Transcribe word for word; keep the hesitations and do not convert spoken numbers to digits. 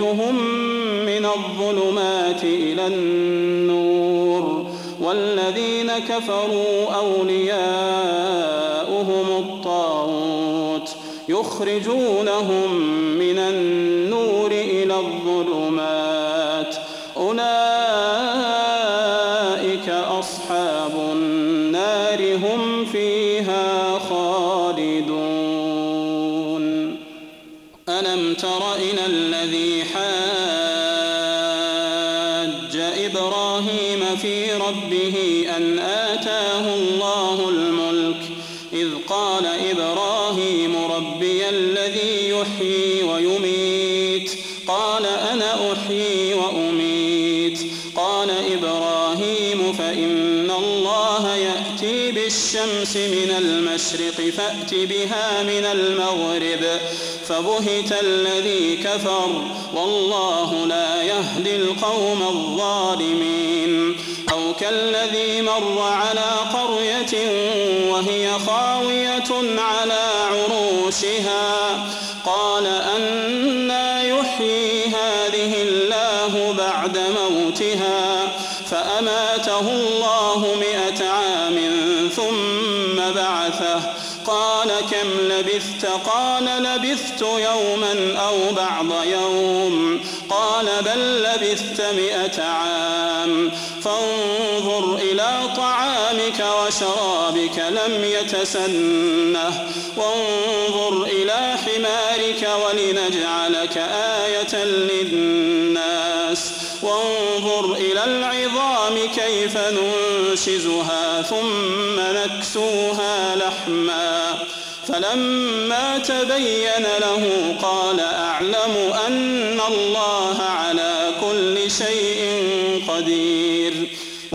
يخرجهم من الظلمات إلى النور والذين كفروا أولياؤهم الطاغوت يخرجونهم من النور إلى الظلمات أولئك أصحاب النار هم فيها خالدون. ألم تر إلى الذي حاج إبراهيم في ربه أن آتاه الله الملك إذ قال إبراهيم ربي الذي يحيي ويميت قال أنا أحيي وأميت قال إبراهيم فإن الله يأتي بالشمس من المشرق فأت بها من المغرب فبهت الذي كفر والله لا يهدي القوم الظالمين. أو كالذي مر على قرية وهي خاوية على عروشها قال أنى يحيي هذه الله بعد موتها فأماته الله مئة عام ثم بعثه قال كم لبثت قال لبثت يوما أو بعض يوم قال بل لبثت مئة عام فانظر إلى طعامك وشرابك لم يتسنه وانظر إلى حمارك ولنجعلك آية للناس وانظر إلى العظام كيف ننشزها ثم نكسوها لحما فلما تبين له قال أعلم أن الله على كل شيء قدير.